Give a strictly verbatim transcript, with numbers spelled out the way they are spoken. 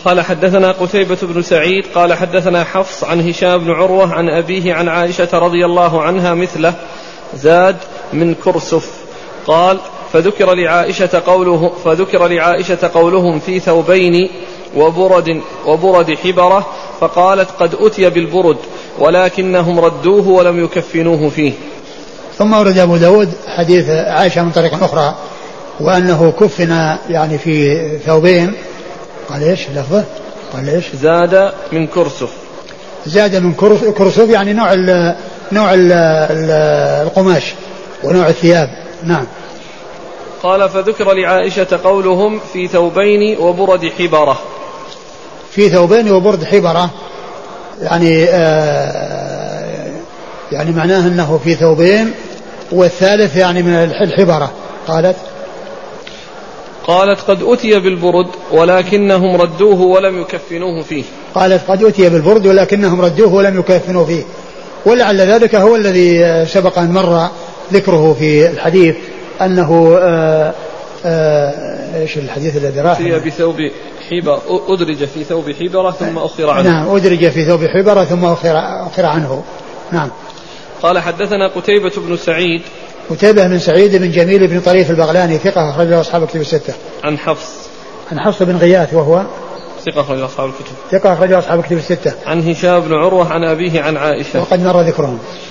قال حدثنا قتيبة بن سعيد قال حدثنا حفص عن هشام بن عروة عن أبيه عن عائشة رضي الله عنها مثله زاد من كرسف. قال فذكر لعائشة قوله فذكر لعائشة قولهم في ثوبين وبرد وبرد حبرة فقالت قد أتي بالبرد ولكنهم ردوه ولم يكفنوه فيه. ثم ورد أبو داود حديث عائشة من طريق أخرى وأنه كفن يعني في ثوبين. قال إيش لفظه؟ قال إيش؟ زاد من كرسف. زاد من كرسف يعني نوع ال نوع ال القماش ونوع الثياب. نعم. قال فذكر لعائشة قولهم في ثوبين وبرد حبرة. في ثوبين وبرد حبرة يعني آه يعني معناه أنه في ثوبين والثالث يعني من الحبرة. قالت قالت قد أتي بالبرد ولكنهم ردوه ولم يكفنوه فيه. قالت قد أتي بالبرد ولكنهم ردوه ولم يكفنوه فيه. ولعل ذلك هو الذي سبق أن مر ذكره في الحديث أنه آآ آآ إيش الحديث الذي راح أتي بثوب حبر أدرج في ثوب حبرة ثم أخر عنه. نعم أدرج في ثوب حبرة ثم أخر, أخر عنه. نعم. قال حدثنا قتيبة بن سعيد قتيبة بن سعيد بن جميل بن طريف البغلاني ثقة أخرج له أصحاب الكتب الستة. عن حفص عن حفص بن غياث وهو ثقة أخرج له أصحاب الكتب ثقة أخرج له أصحاب الكتب الستة. عن هشام بن عروة عن أبيه عن عائشة وقد مر ذكرهم.